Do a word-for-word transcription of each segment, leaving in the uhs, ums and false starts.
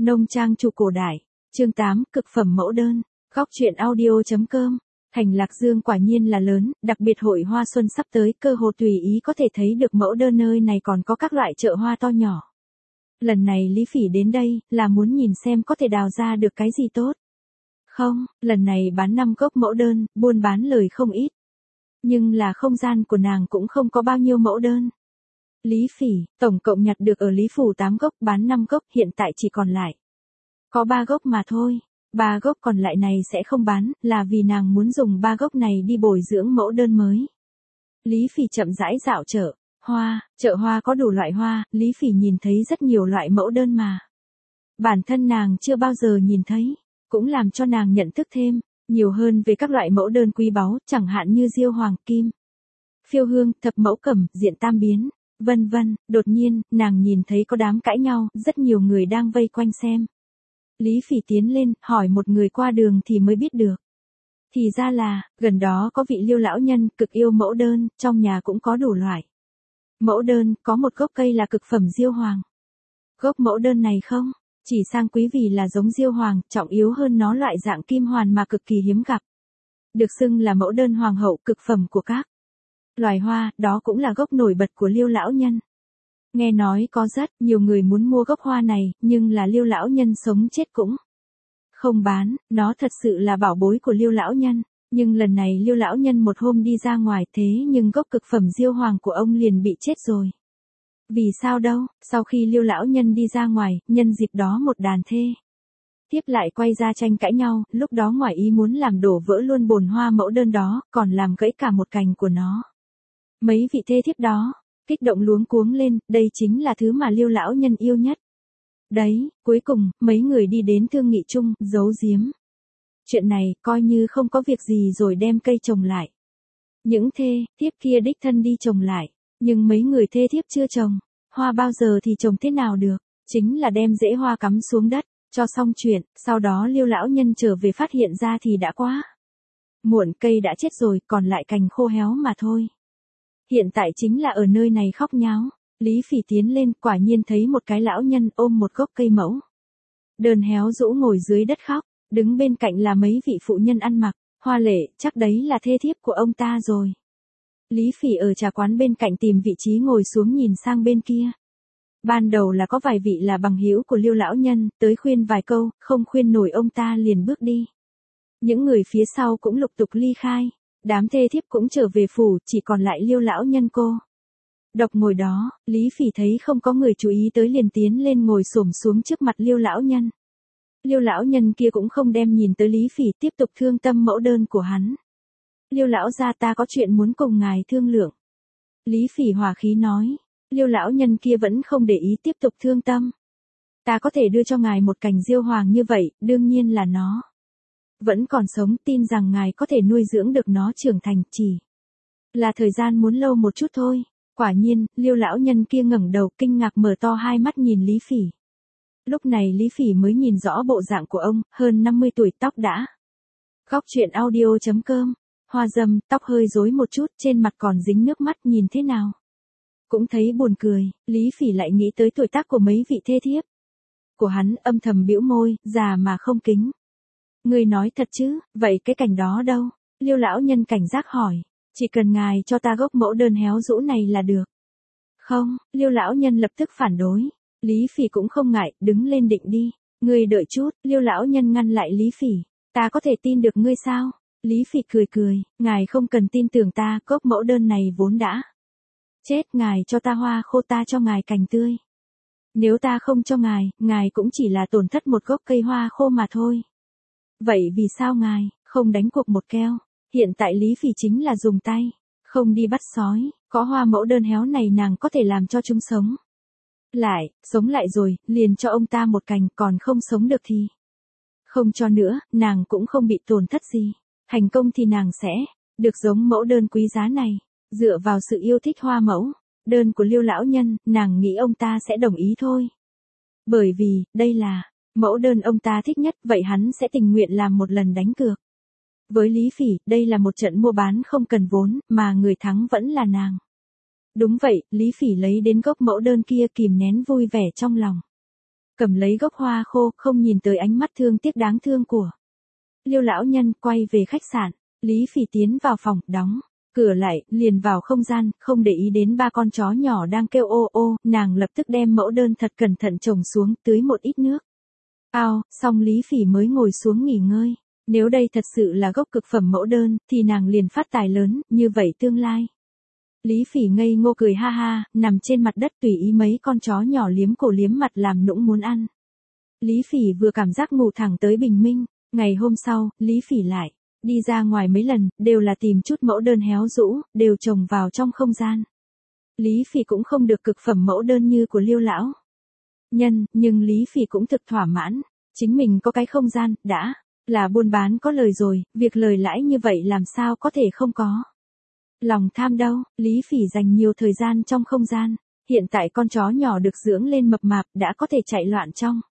Nông trang chủ cổ đại, chương tám, cực phẩm mẫu đơn, góc truyện audio.com. Thành Lạc Dương quả nhiên là lớn, đặc biệt hội hoa xuân sắp tới, cơ hồ tùy ý có thể thấy được mẫu đơn, nơi này còn có các loại chợ hoa to nhỏ. Lần này Lý Phỉ đến đây, là muốn nhìn xem có thể đào ra được cái gì tốt. Không, lần này bán năm gốc mẫu đơn, buôn bán lời không ít. Nhưng là không gian của nàng cũng không có bao nhiêu mẫu đơn. Lý Phỉ, tổng cộng nhặt được ở Lý Phủ tám gốc, bán năm gốc, hiện tại chỉ còn lại có ba gốc mà thôi. Ba gốc còn lại này sẽ không bán, là vì nàng muốn dùng ba gốc này đi bồi dưỡng mẫu đơn mới. Lý Phỉ chậm rãi dạo chợ hoa, chợ hoa có đủ loại hoa, Lý Phỉ nhìn thấy rất nhiều loại mẫu đơn mà bản thân nàng chưa bao giờ nhìn thấy, cũng làm cho nàng nhận thức thêm nhiều hơn về các loại mẫu đơn quý báu, chẳng hạn như diêu hoàng kim, phiêu hương, thập mẫu cẩm, diện tam biến, vân vân. Đột nhiên, nàng nhìn thấy có đám cãi nhau, rất nhiều người đang vây quanh xem. Lý Phỉ tiến lên, hỏi một người qua đường thì mới biết được. Thì ra là, gần đó có vị Liêu lão nhân, cực yêu mẫu đơn, trong nhà cũng có đủ loại mẫu đơn, có một gốc cây là cực phẩm diêu hoàng. Gốc mẫu đơn này không chỉ sang quý vì là giống diêu hoàng, trọng yếu hơn nó loại dạng kim hoàn mà cực kỳ hiếm gặp. Được xưng là mẫu đơn hoàng hậu, cực phẩm của các loài hoa, đó cũng là gốc nổi bật của Liêu lão nhân. Nghe nói có rất nhiều người muốn mua gốc hoa này, nhưng là Liêu lão nhân sống chết cũng không bán, nó thật sự là bảo bối của Liêu lão nhân. Nhưng lần này Liêu lão nhân một hôm đi ra ngoài, thế nhưng gốc cực phẩm diêu hoàng của ông liền bị chết rồi. Vì sao đâu? Sau khi Liêu lão nhân đi ra ngoài, nhân dịp đó một đàn thê tiếp lại quay ra tranh cãi nhau, lúc đó ngoài ý muốn làm đổ vỡ luôn bồn hoa mẫu đơn đó, còn làm gãy cả một cành của nó. Mấy vị thê thiếp đó kích động luống cuống lên, đây chính là thứ mà Liêu lão nhân yêu nhất. Đấy, cuối cùng, mấy người đi đến thương nghị chung, giấu giếm chuyện này, coi như không có việc gì rồi đem cây trồng lại. Những thê thiếp kia đích thân đi trồng lại, nhưng mấy người thê thiếp chưa trồng hoa bao giờ thì trồng thế nào được, chính là đem rễ hoa cắm xuống đất, cho xong chuyện, sau đó Liêu lão nhân trở về phát hiện ra thì đã quá muộn, cây đã chết rồi, còn lại cành khô héo mà thôi. Hiện tại chính là ở nơi này khóc nháo. Lý Phỉ tiến lên, quả nhiên thấy một cái lão nhân ôm một gốc cây mẫu đơn héo rũ ngồi dưới đất khóc, đứng bên cạnh là mấy vị phụ nhân ăn mặc hoa lệ, chắc đấy là thê thiếp của ông ta rồi. Lý Phỉ ở trà quán bên cạnh tìm vị trí ngồi xuống nhìn sang bên kia. Ban đầu là có vài vị là bằng hữu của Liêu lão nhân, tới khuyên vài câu, không khuyên nổi ông ta liền bước đi. Những người phía sau cũng lục tục ly khai, đám thê thiếp cũng trở về phủ, chỉ còn lại Liêu lão nhân cô độc ngồi đó. Lý Phỉ thấy không có người chú ý tới liền tiến lên ngồi xổm xuống trước mặt Liêu lão nhân. Liêu lão nhân kia cũng không đem nhìn tới Lý Phỉ, tiếp tục thương tâm mẫu đơn của hắn. Liêu lão gia, ta có chuyện muốn cùng ngài thương lượng. Lý Phỉ hòa khí nói. Liêu lão nhân kia vẫn không để ý, tiếp tục thương tâm. Ta có thể đưa cho ngài một cành diêu hoàng như vậy, đương nhiên là nó vẫn còn sống, tin rằng ngài có thể nuôi dưỡng được nó trưởng thành, chỉ là thời gian muốn lâu một chút thôi. Quả nhiên, Liêu lão nhân kia ngẩng đầu kinh ngạc mở to hai mắt nhìn Lý Phỉ. Lúc này Lý Phỉ mới nhìn rõ bộ dạng của ông, hơn năm mươi tuổi, tóc đã góc truyện audio.com, hoa râm, tóc hơi rối một chút, trên mặt còn dính nước mắt, nhìn thế nào cũng thấy buồn cười. Lý Phỉ lại nghĩ tới tuổi tác của mấy vị thê thiếp của hắn, âm thầm bĩu môi, già mà không kính. Ngươi nói thật chứ, vậy cái cảnh đó đâu? Liêu lão nhân cảnh giác hỏi. Chỉ cần ngài cho ta gốc mẫu đơn héo rũ này là được. Không, Liêu lão nhân lập tức phản đối. Lý Phỉ cũng không ngại, đứng lên định đi. Ngươi đợi chút, Liêu lão nhân ngăn lại Lý Phỉ. Ta có thể tin được ngươi sao? Lý Phỉ cười cười, ngài không cần tin tưởng ta, gốc mẫu đơn này vốn đã chết, ngài cho ta hoa khô, ta cho ngài cành tươi. Nếu ta không cho ngài, ngài cũng chỉ là tổn thất một gốc cây hoa khô mà thôi. Vậy vì sao ngài không đánh cuộc một keo? Hiện tại Lý Phỉ chính là dùng tay, không đi bắt sói, có hoa mẫu đơn héo này nàng có thể làm cho chúng sống lại, sống lại rồi, liền cho ông ta một cành, còn không sống được thì không cho nữa, nàng cũng không bị tổn thất gì. Thành công thì nàng sẽ được giống mẫu đơn quý giá này. Dựa vào sự yêu thích hoa mẫu đơn của Liêu lão nhân, nàng nghĩ ông ta sẽ đồng ý thôi. Bởi vì, đây là mẫu đơn ông ta thích nhất, vậy hắn sẽ tình nguyện làm một lần đánh cược. Với Lý Phỉ, đây là một trận mua bán không cần vốn, mà người thắng vẫn là nàng. Đúng vậy, Lý Phỉ lấy đến gốc mẫu đơn kia, kìm nén vui vẻ trong lòng. cầm lấy gốc hoa khô, không nhìn tới ánh mắt thương tiếc đáng thương của Liêu lão nhân, quay về khách sạn. Lý Phỉ tiến vào phòng, đóng cửa lại, liền vào không gian, không để ý đến ba con chó nhỏ đang kêu ô ô, nàng lập tức đem mẫu đơn thật cẩn thận trồng xuống, tưới một ít nước. Ao, xong Lý Phỉ mới ngồi xuống nghỉ ngơi. Nếu đây thật sự là gốc cực phẩm mẫu đơn, thì nàng liền phát tài lớn, như vậy tương lai. Lý Phỉ ngây ngô cười ha ha, nằm trên mặt đất tùy ý mấy con chó nhỏ liếm cổ liếm mặt làm nũng muốn ăn. Lý Phỉ vừa cảm giác ngủ thẳng tới bình minh, ngày hôm sau, Lý Phỉ lại đi ra ngoài mấy lần, đều là tìm chút mẫu đơn héo rũ, đều trồng vào trong không gian. Lý Phỉ cũng không được cực phẩm mẫu đơn như của Liêu lão nhân, nhưng Lý Phỉ cũng thực thỏa mãn, chính mình có cái không gian, đã là buôn bán có lời rồi, việc lời lãi như vậy làm sao có thể không có. Lòng tham đâu, Lý Phỉ dành nhiều thời gian trong không gian, hiện tại con chó nhỏ được dưỡng lên mập mạp đã có thể chạy loạn trong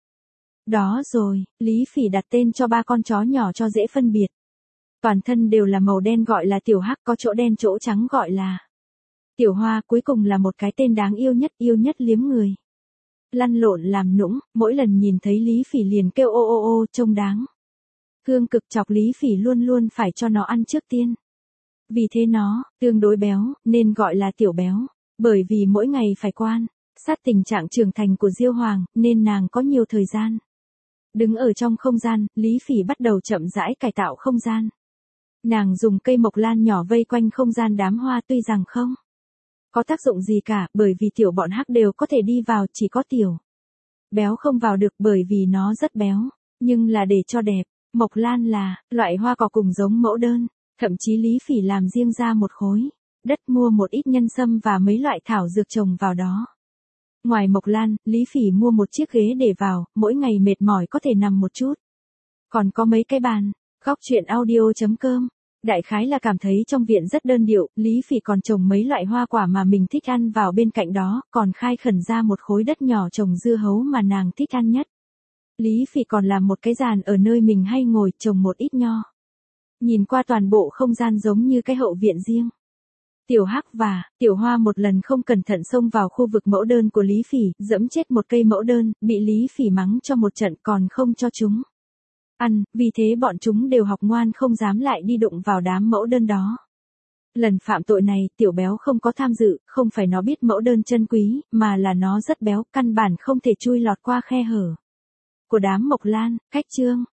đó rồi, Lý Phỉ đặt tên cho ba con chó nhỏ cho dễ phân biệt. Toàn thân đều là màu đen gọi là Tiểu Hắc, có chỗ đen chỗ trắng gọi là Tiểu Hoa, cuối cùng là một cái tên đáng yêu nhất, yêu nhất liếm người. Lăn lộn làm nũng, mỗi lần nhìn thấy Lý Phỉ liền kêu ô ô ô, trông đáng thương cực, chọc Lý Phỉ luôn luôn phải cho nó ăn trước tiên. Vì thế nó tương đối béo, nên gọi là tiểu béo, bởi vì mỗi ngày phải quan sát tình trạng trưởng thành của Diêu Hoàng, nên nàng có nhiều thời gian. Đứng ở trong không gian, Lý Phỉ bắt đầu chậm rãi cải tạo không gian. Nàng dùng cây mộc lan nhỏ vây quanh không gian đám hoa, tuy rằng không có tác dụng gì cả, bởi vì tiểu bọn hắc đều có thể đi vào, chỉ có tiểu béo không vào được bởi vì nó rất béo, nhưng là để cho đẹp. Mộc lan là loại hoa cỏ cùng giống mẫu đơn, thậm chí Lý Phỉ làm riêng ra một khối đất, mua một ít nhân sâm và mấy loại thảo dược trồng vào đó. Ngoài mộc lan, Lý Phỉ mua một chiếc ghế để vào, mỗi ngày mệt mỏi có thể nằm một chút. Còn có mấy cái bàn. Góc truyện audio chấm com. Đại khái là cảm thấy trong viện rất đơn điệu, Lý Phỉ còn trồng mấy loại hoa quả mà mình thích ăn vào bên cạnh đó, còn khai khẩn ra một khối đất nhỏ trồng dưa hấu mà nàng thích ăn nhất. Lý Phỉ còn làm một cái giàn ở nơi mình hay ngồi, trồng một ít nho. Nhìn qua toàn bộ không gian giống như cái hậu viện riêng. Tiểu Hắc và Tiểu Hoa một lần không cẩn thận xông vào khu vực mẫu đơn của Lý Phỉ, dẫm chết một cây mẫu đơn, bị Lý Phỉ mắng cho một trận còn không cho chúng ăn, vì thế bọn chúng đều học ngoan không dám lại đi đụng vào đám mẫu đơn đó. Lần phạm tội này, tiểu béo không có tham dự, không phải nó biết mẫu đơn chân quý, mà là nó rất béo, căn bản không thể chui lọt qua khe hở của đám mộc lan. Khách chương